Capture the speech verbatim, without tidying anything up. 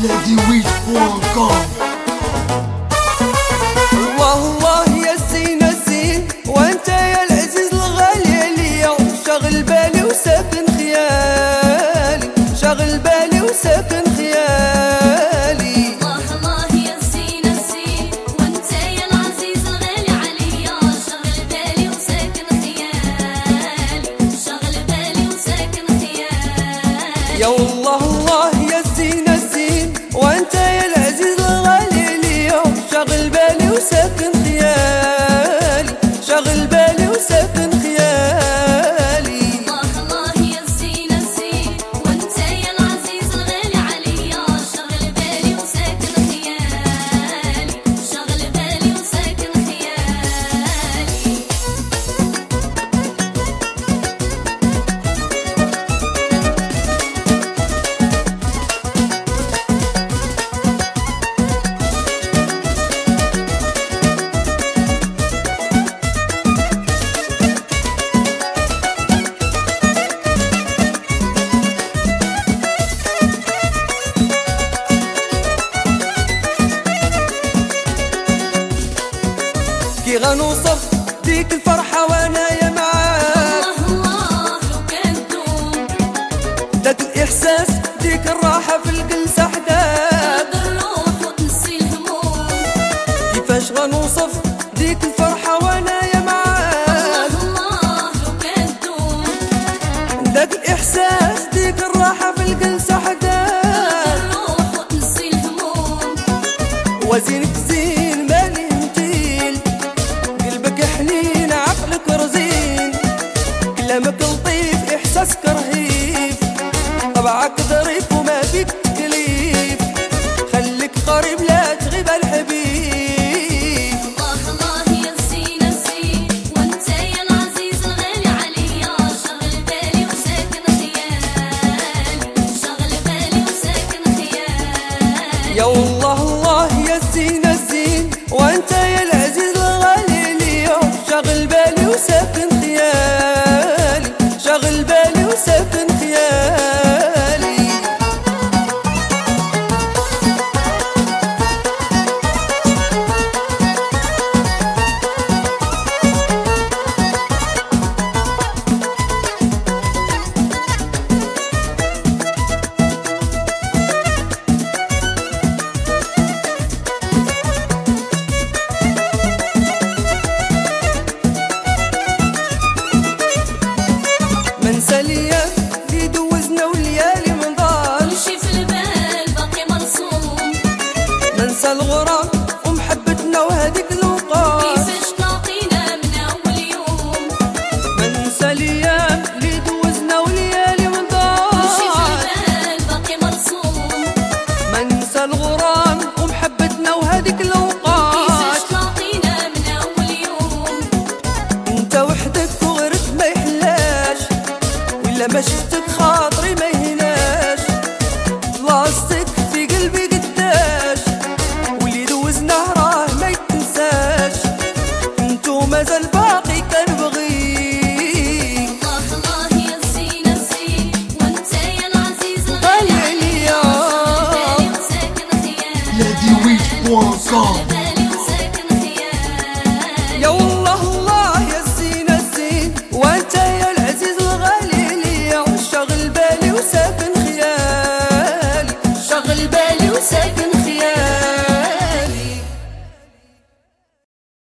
لاديويت بوان كوم. الله الله يا الزين الزين وانت يا العزيز الغالي عليا، شاغل بالي وساكن خيالي، شاغل بالي وساكن خيالي. الله الله يا الزين الزين وانت يا العزيز الغالي عليا، شاغل بالي وساكن خيالي، شاغل بالي وساكن خيالي. يا الله الله يا الزين الزين وانت يا العزيز الغالي عليا، شاغل بالي وساكن خيالي، شاغل بالي وساكن خيالي. الله الله يا الزين الزين وانت يا العزيز الغالي عليا، شاغل بالي وساكن خيالي، شاغل بالي وساكن خيالي. كي غنوصف ديك الفرحة وانا يا معاك، الله الله لو كان دوم داك الإحساس ديك الراحة في الجلسة حداك، تقدر الروح وتنسي الهموم. كيفاش غنوصف ديك الفرحة وانا يا معاك، الله الله لو كان دوم داك الإحساس ديك الراحة في الجلسة حداك. تقدر الروح وتنسي الهموم. وزينك زين مالي نتيل، قلبك حنين عقلك رزين، كلامك لطيف إحساسك رهيب، طبعك ظريف وما فيك تكليف، خليك قريب لا تغيب الحبيب. الله الله يا الزين الزين وانت يا العزيز الغالي عليا، شاغل بالي وساكن خيالي، شاغل بالي وساكن خيالي. يا الله الله يا الزين الزين وانت يا العزيز الغالي ليا، شاغل بالي وساكن خيالي، شاغل بالي وساكن خيالي. منسى الايام اللي دوزنا وليالي من دار، وشي في البال باقي مرسوم. منسى الغرام ومحبتنا وهديك الوقار، كيفاش تلاقينا من اول يوم. منسى الايام اللي دوزنا وليالي من وشي في دار، البال باقي مرسوم. منسى الغرام ومحبتنا وهديك الوقار. كيفاش تلاقينا من اول يوم. انت وحدك وغيرك ما يحلاش، ولا ما شفتك خاطري ما يهناش، بلاصتك في قلبي قداش، واللي دوزناه راه ما يتنساش، انتو مازال باقي كنبغيك. الله الله يا الزين الزين وانت يا العزيز غالي الغالي عليا. عليا، شاغل بالي وساكن خيالي، لاديويت بوان كوم. شاغل بالي